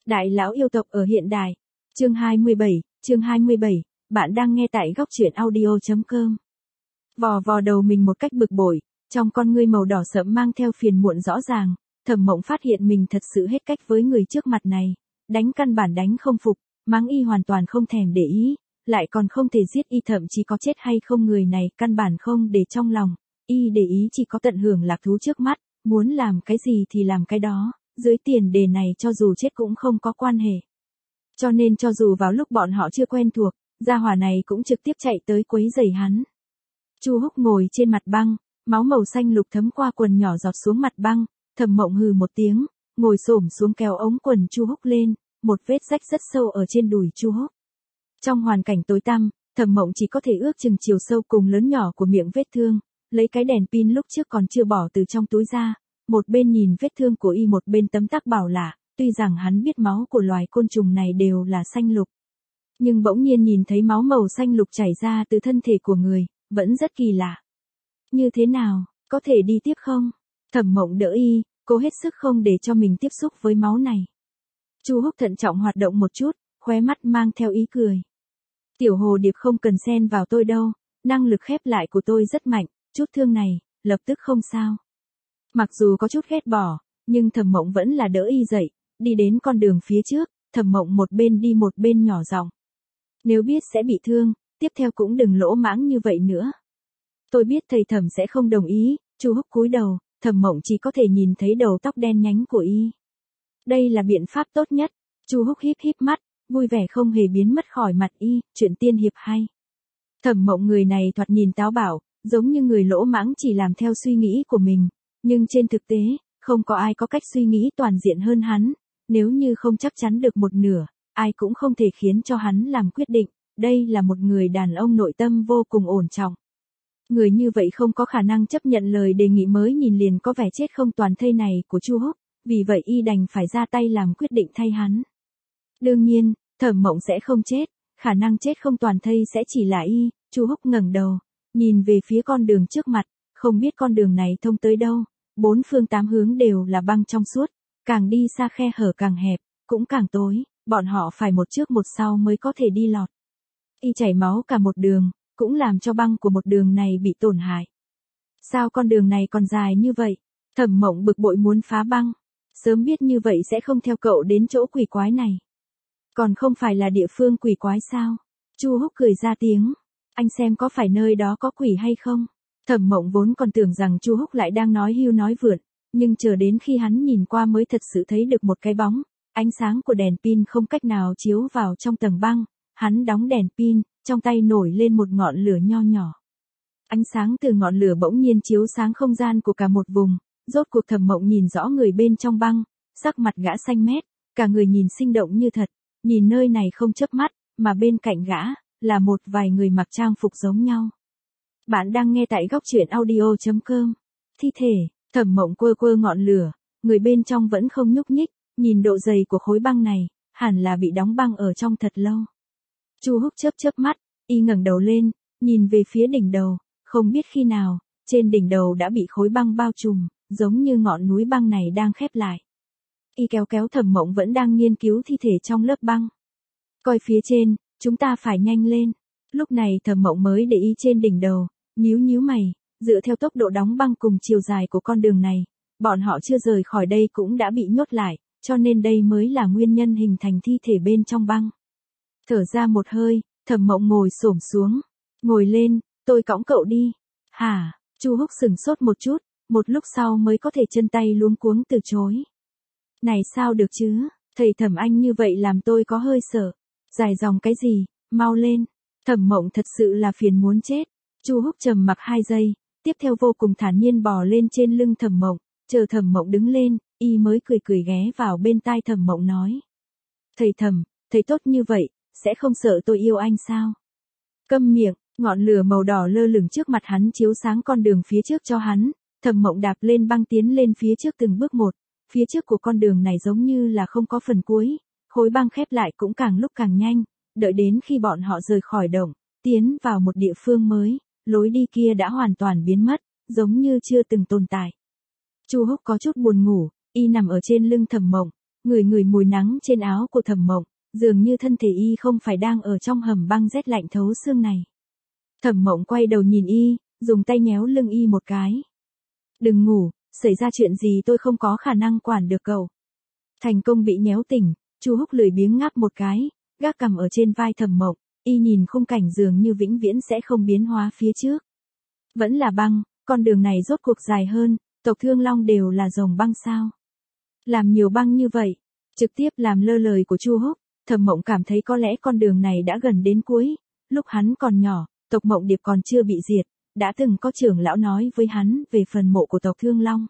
Đại lão yêu tộc ở hiện đại. Chương 27, bạn đang nghe tại góc truyện audio.com. Vò vò đầu mình một cách bực bội, trong con ngươi màu đỏ sẫm mang theo phiền muộn rõ ràng, Thẩm Mộng phát hiện mình thật sự hết cách với người trước mặt này, đánh căn bản đánh không phục, mắng y hoàn toàn không thèm để ý, lại còn không thể giết y, thậm chí có chết hay không người này căn bản không để trong lòng, y để ý chỉ có tận hưởng lạc thú trước mắt, muốn làm cái gì thì làm cái đó, dưới tiền đề này cho dù chết cũng không có quan hệ. Cho nên cho dù vào lúc bọn họ chưa quen thuộc, gia hỏa này cũng trực tiếp chạy tới quấy rầy hắn. Chu Húc ngồi trên mặt băng, máu màu xanh lục thấm qua quần nhỏ giọt xuống mặt băng, Thẩm Mộng hừ một tiếng, ngồi xổm xuống kéo ống quần Chu Húc lên, một vết rách rất sâu ở trên đùi Chu Húc. Trong hoàn cảnh tối tăm, Thẩm Mộng chỉ có thể ước chừng chiều sâu cùng lớn nhỏ của miệng vết thương, lấy cái đèn pin lúc trước còn chưa bỏ từ trong túi ra, một bên nhìn vết thương của y một bên tấm tắc bảo lạ, tuy rằng hắn biết máu của loài côn trùng này đều là xanh lục, nhưng bỗng nhiên nhìn thấy máu màu xanh lục chảy ra từ thân thể của người, vẫn rất kỳ lạ. Như thế nào, có thể đi tiếp không? Thẩm Mộng đỡ y, cố hết sức không để cho mình tiếp xúc với máu này. Chu Húc thận trọng hoạt động một chút, khóe mắt mang theo ý cười. Tiểu hồ điệp không cần xen vào tôi đâu, năng lực khép lại của tôi rất mạnh, chút thương này, lập tức không sao. Mặc dù có chút ghét bỏ, nhưng Thẩm Mộng vẫn là đỡ y dậy, đi đến con đường phía trước, Thẩm Mộng một bên đi một bên nhỏ giọng. Nếu biết sẽ bị thương, tiếp theo cũng đừng lỗ mãng như vậy nữa. Tôi biết thầy Thẩm sẽ không đồng ý, Chu Húc cúi đầu, Thẩm Mộng chỉ có thể nhìn thấy đầu tóc đen nhánh của y. Đây là biện pháp tốt nhất, Chu Húc híp híp mắt, vui vẻ không hề biến mất khỏi mặt y, chuyện tiên hiệp hay. Thẩm Mộng người này thoạt nhìn táo bạo, giống như người lỗ mãng chỉ làm theo suy nghĩ của mình, nhưng trên thực tế, không có ai có cách suy nghĩ toàn diện hơn hắn, nếu như không chắc chắn được một nửa, ai cũng không thể khiến cho hắn làm quyết định, đây là một người đàn ông nội tâm vô cùng ổn trọng. Người như vậy không có khả năng chấp nhận lời đề nghị mới nhìn liền có vẻ chết không toàn thây này của Chu Húc, vì vậy y đành phải ra tay làm quyết định thay hắn. Đương nhiên, Thẩm Mộng sẽ không chết, khả năng chết không toàn thây sẽ chỉ là y. Chu Húc ngẩng đầu, nhìn về phía con đường trước mặt, không biết con đường này thông tới đâu, bốn phương tám hướng đều là băng trong suốt, càng đi xa khe hở càng hẹp, cũng càng tối, bọn họ phải một trước một sau mới có thể đi lọt. Y chảy máu cả một đường, cũng làm cho băng của một đường này bị tổn hại. Sao con đường này còn dài như vậy? Thẩm Mộng bực bội muốn phá băng, sớm biết như vậy sẽ không theo cậu đến chỗ quỷ quái này. Còn không phải là địa phương quỷ quái sao? Chu Húc cười ra tiếng, anh xem có phải nơi đó có quỷ hay không? Thẩm Mộng vốn còn tưởng rằng Chu Húc lại đang nói hưu nói vượn, nhưng chờ đến khi hắn nhìn qua mới thật sự thấy được một cái bóng, ánh sáng của đèn pin không cách nào chiếu vào trong tầng băng, hắn đóng đèn pin, trong tay nổi lên một ngọn lửa nho nhỏ. Ánh sáng từ ngọn lửa bỗng nhiên chiếu sáng không gian của cả một vùng, rốt cuộc Thẩm Mộng nhìn rõ người bên trong băng, sắc mặt gã xanh mét, cả người nhìn sinh động như thật, nhìn nơi này không chớp mắt, mà bên cạnh gã là một vài người mặc trang phục giống nhau. Bạn đang nghe tại góc truyện audio.com. Thi thể, Thẩm Mộng quơ quơ ngọn lửa, người bên trong vẫn không nhúc nhích, nhìn độ dày của khối băng này, hẳn là bị đóng băng ở trong thật lâu. Chu Húc chớp chớp mắt, y ngẩng đầu lên, nhìn về phía đỉnh đầu, không biết khi nào, trên đỉnh đầu đã bị khối băng bao trùm, giống như ngọn núi băng này đang khép lại. Y kéo kéo Thẩm Mộng vẫn đang nghiên cứu thi thể trong lớp băng. Coi phía trên, chúng ta phải nhanh lên. Lúc này Thẩm Mộng mới để ý trên đỉnh đầu, nhíu nhíu mày, dựa theo tốc độ đóng băng cùng chiều dài của con đường này, bọn họ chưa rời khỏi đây cũng đã bị nhốt lại, cho nên đây mới là nguyên nhân hình thành thi thể bên trong băng. Thở ra một hơi, Thẩm Mộng ngồi xổm xuống, ngồi lên, tôi cõng cậu đi. Hả? Chu Húc sửng sốt một chút, một lúc sau mới có thể chân tay luống cuống từ chối. Này sao được chứ, thầy Thẩm anh như vậy làm tôi có hơi sợ. Dài dòng cái gì, mau lên. Thẩm Mộng thật sự là phiền muốn chết. Chu Húc trầm mặc 2 giây, tiếp theo vô cùng thản nhiên bò lên trên lưng Thẩm Mộng, chờ Thẩm Mộng đứng lên, y mới cười cười ghé vào bên tai Thẩm Mộng nói. Thầy Thẩm, thầy tốt như vậy, sẽ không sợ tôi yêu anh sao? Câm miệng, ngọn lửa màu đỏ lơ lửng trước mặt hắn chiếu sáng con đường phía trước cho hắn, Thẩm Mộng đạp lên băng tiến lên phía trước từng bước một, phía trước của con đường này giống như là không có phần cuối, khối băng khép lại cũng càng lúc càng nhanh, đợi đến khi bọn họ rời khỏi động, tiến vào một địa phương mới, lối đi kia đã hoàn toàn biến mất, giống như chưa từng tồn tại. Chu Húc có chút buồn ngủ, y nằm ở trên lưng Thẩm Mộng, ngửi ngửi mùi nắng trên áo của Thẩm Mộng, dường như thân thể y không phải đang ở trong hầm băng rét lạnh thấu xương này. Thẩm Mộng quay đầu nhìn y, dùng tay nhéo lưng y một cái. Đừng ngủ, xảy ra chuyện gì tôi không có khả năng quản được cậu. Thành công bị nhéo tỉnh, Chu Húc lười biếng ngáp một cái, gác cằm ở trên vai Thẩm Mộng, y nhìn khung cảnh dường như vĩnh viễn sẽ không biến hóa phía trước. Vẫn là băng, con đường này rốt cuộc dài hơn, tộc Thương Long đều là rồng băng sao. Làm nhiều băng như vậy, trực tiếp làm lơ lời của Chu Húc, Thẩm Mộng cảm thấy có lẽ con đường này đã gần đến cuối. Lúc hắn còn nhỏ, tộc Mộng Điệp còn chưa bị diệt, đã từng có trưởng lão nói với hắn về phần mộ của tộc Thương Long.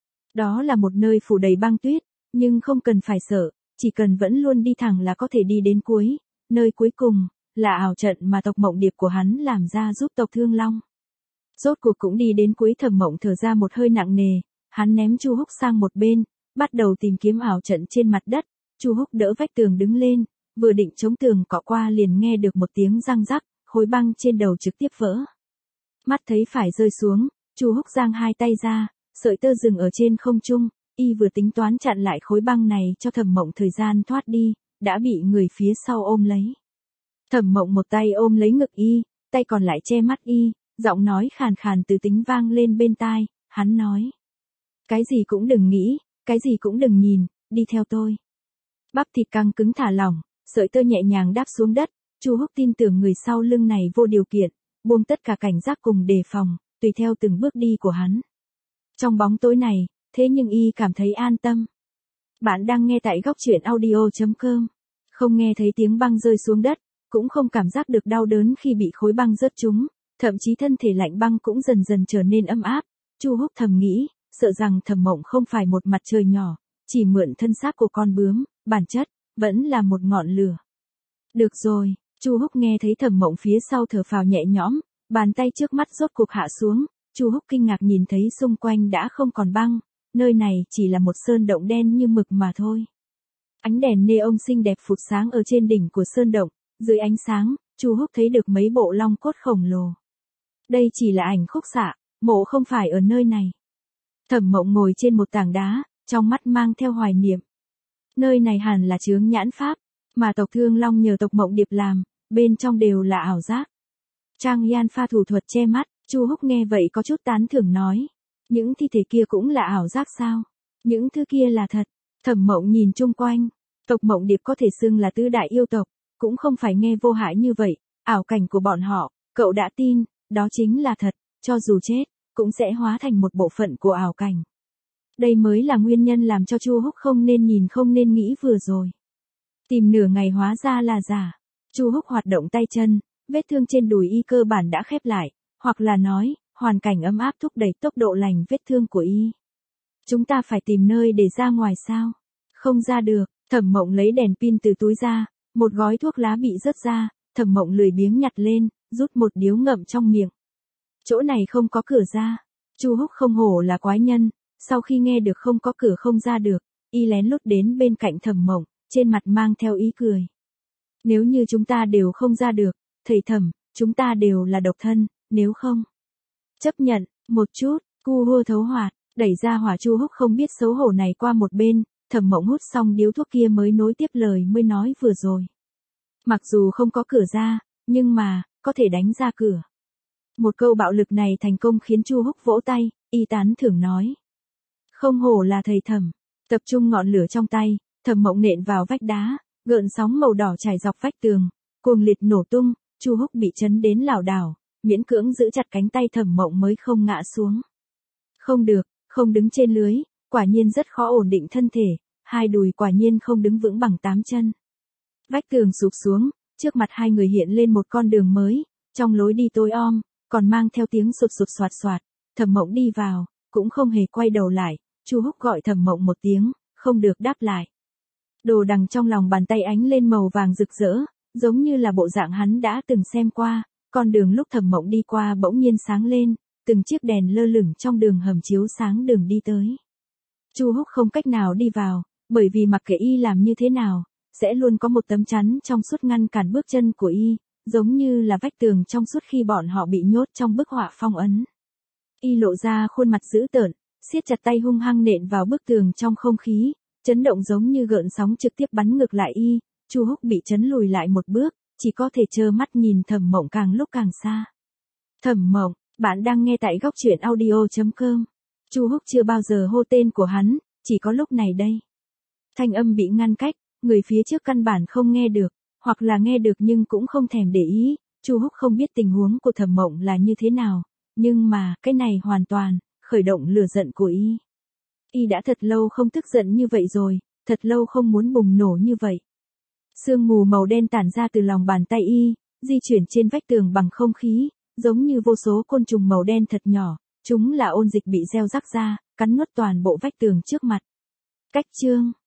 Đó là một nơi phủ đầy băng tuyết, nhưng không cần phải sợ, chỉ cần vẫn luôn đi thẳng là có thể đi đến cuối. Nơi cuối cùng là ảo trận mà tộc Mộng Điệp của hắn làm ra giúp tộc Thương Long. Rốt cuộc cũng đi đến cuối. Thẩm Mộng thở ra một hơi nặng nề, hắn ném Chu Húc sang một bên, bắt đầu tìm kiếm ảo trận trên mặt đất. Chu Húc đỡ vách tường đứng lên, vừa định chống tường cọ qua liền nghe được một tiếng răng rắc, khối băng trên đầu trực tiếp vỡ. Mắt thấy phải rơi xuống, Chu Húc giang hai tay ra, sợi tơ dừng ở trên không trung, y vừa tính toán chặn lại khối băng này cho Thẩm Mộng thời gian thoát đi, đã bị người phía sau ôm lấy. Thẩm Mộng một tay ôm lấy ngực y, tay còn lại che mắt y, giọng nói khàn khàn từ tính vang lên bên tai, hắn nói. Cái gì cũng đừng nghĩ, cái gì cũng đừng nhìn, đi theo tôi. Bắp thịt căng cứng thả lỏng, sợi tơ nhẹ nhàng đáp xuống đất, Chu Húc tin tưởng người sau lưng này vô điều kiện, buông tất cả cảnh giác cùng đề phòng, tùy theo từng bước đi của hắn. Trong bóng tối này, thế nhưng y cảm thấy an tâm. Bạn đang nghe tại góc truyện audio.com. Không nghe thấy tiếng băng rơi xuống đất, cũng không cảm giác được đau đớn khi bị khối băng rớt trúng, thậm chí thân thể lạnh băng cũng dần dần trở nên ấm áp. Chu Húc thầm nghĩ, sợ rằng Thẩm Mộng không phải một mặt trời nhỏ, chỉ mượn thân xác của con bướm, bản chất vẫn là một ngọn lửa. Được rồi, Chu Húc nghe thấy Thẩm Mộng phía sau thở phào nhẹ nhõm, bàn tay trước mắt rốt cuộc hạ xuống, Chu Húc kinh ngạc nhìn thấy xung quanh đã không còn băng, nơi này chỉ là một sơn động đen như mực mà thôi. Ánh đèn neon xinh đẹp phụt sáng ở trên đỉnh của sơn động, dưới ánh sáng, Chu Húc thấy được mấy bộ long cốt khổng lồ. Đây chỉ là ảnh khúc xạ, mộ không phải ở nơi này. Thẩm Mộng ngồi trên một tảng đá, trong mắt mang theo hoài niệm. Nơi này hẳn là chướng nhãn pháp, mà tộc Thương Long nhờ tộc Mộng Điệp làm, bên trong đều là ảo giác. Trang Yan pha thủ thuật che mắt, Chu Húc nghe vậy có chút tán thưởng nói. Những thi thể kia cũng là ảo giác sao? Những thứ kia là thật. Thẩm Mộng nhìn chung quanh, tộc Mộng Điệp có thể xưng là tứ đại yêu tộc, cũng không phải nghe vô hại như vậy, ảo cảnh của bọn họ, cậu đã tin, đó chính là thật, cho dù chết, cũng sẽ hóa thành một bộ phận của ảo cảnh. Đây mới là nguyên nhân làm cho Chu Húc không nên nhìn không nên nghĩ vừa rồi. Tìm nửa ngày hóa ra là giả. Chu Húc hoạt động tay chân, vết thương trên đùi y cơ bản đã khép lại, hoặc là nói, hoàn cảnh ấm áp thúc đẩy tốc độ lành vết thương của y. Chúng ta phải tìm nơi để ra ngoài sao? Không ra được, Thẩm Mộng lấy đèn pin từ túi ra, một gói thuốc lá bị rớt ra, Thẩm Mộng lười biếng nhặt lên, rút một điếu ngậm trong miệng. Chỗ này không có cửa ra. Chu Húc không hổ là quái nhân, sau khi nghe được không có cửa không ra được, y lén lút đến bên cạnh Thẩm Mộng, trên mặt mang theo ý cười. Nếu như chúng ta đều không ra được, thầy Thẩm, chúng ta đều là độc thân, nếu không. Chấp nhận, một chút, cu hua thấu hoạt, đẩy ra hỏa. Chu Húc không biết xấu hổ này qua một bên, Thẩm Mộng hút xong điếu thuốc kia mới nối tiếp lời mới nói vừa rồi. Mặc dù không có cửa ra, nhưng mà, có thể đánh ra cửa. Một câu bạo lực này thành công khiến Chu Húc vỗ tay, y tán thưởng nói. Không hổ là thầy Thẩm, tập trung ngọn lửa trong tay, Thẩm Mộng nện vào vách đá, gợn sóng màu đỏ trải dọc vách tường, cuồng liệt nổ tung, Chu Húc bị chấn đến lảo đảo, miễn cưỡng giữ chặt cánh tay Thẩm Mộng mới không ngã xuống. Không được, không đứng trên lưới, quả nhiên rất khó ổn định thân thể, hai đùi quả nhiên không đứng vững bằng 8 chân. Vách tường sụp xuống, trước mặt hai người hiện lên một con đường mới, trong lối đi tối om, còn mang theo tiếng sụt sụt soạt soạt. Thẩm Mộng đi vào, cũng không hề quay đầu lại, Chu Húc gọi Thẩm Mộng một tiếng, không được đáp lại. Đồ đằng trong lòng bàn tay ánh lên màu vàng rực rỡ, giống như là bộ dạng hắn đã từng xem qua, con đường lúc Thẩm Mộng đi qua bỗng nhiên sáng lên, từng chiếc đèn lơ lửng trong đường hầm chiếu sáng đường đi tới. Chu Húc không cách nào đi vào, bởi vì mặc kệ y làm như thế nào, sẽ luôn có một tấm chắn trong suốt ngăn cản bước chân của y, giống như là vách tường trong suốt khi bọn họ bị nhốt trong bức họa phong ấn. Y lộ ra khuôn mặt dữ tợn, siết chặt tay hung hăng nện vào bức tường trong không khí, Chấn động giống như gợn sóng trực tiếp bắn ngược lại y, Chu Húc bị chấn lùi lại một bước, chỉ có thể trơ mắt nhìn Thẩm Mộng càng lúc càng xa. Thẩm Mộng, bạn đang nghe tại góc truyện audio.com. Chu Húc chưa bao giờ hô tên của hắn, chỉ có lúc này đây. Thanh âm bị ngăn cách, người phía trước căn bản không nghe được, hoặc là nghe được nhưng cũng không thèm để ý. Chu Húc không biết tình huống của Thẩm Mộng là như thế nào, nhưng mà, cái này hoàn toàn khởi động lửa giận của y. Y đã thật lâu không tức giận như vậy rồi, thật lâu không muốn bùng nổ như vậy. Sương mù màu đen tản ra từ lòng bàn tay y, di chuyển trên vách tường bằng không khí, giống như vô số côn trùng màu đen thật nhỏ, chúng là ôn dịch bị gieo rắc ra, cắn nuốt toàn bộ vách tường trước mặt. Cách chương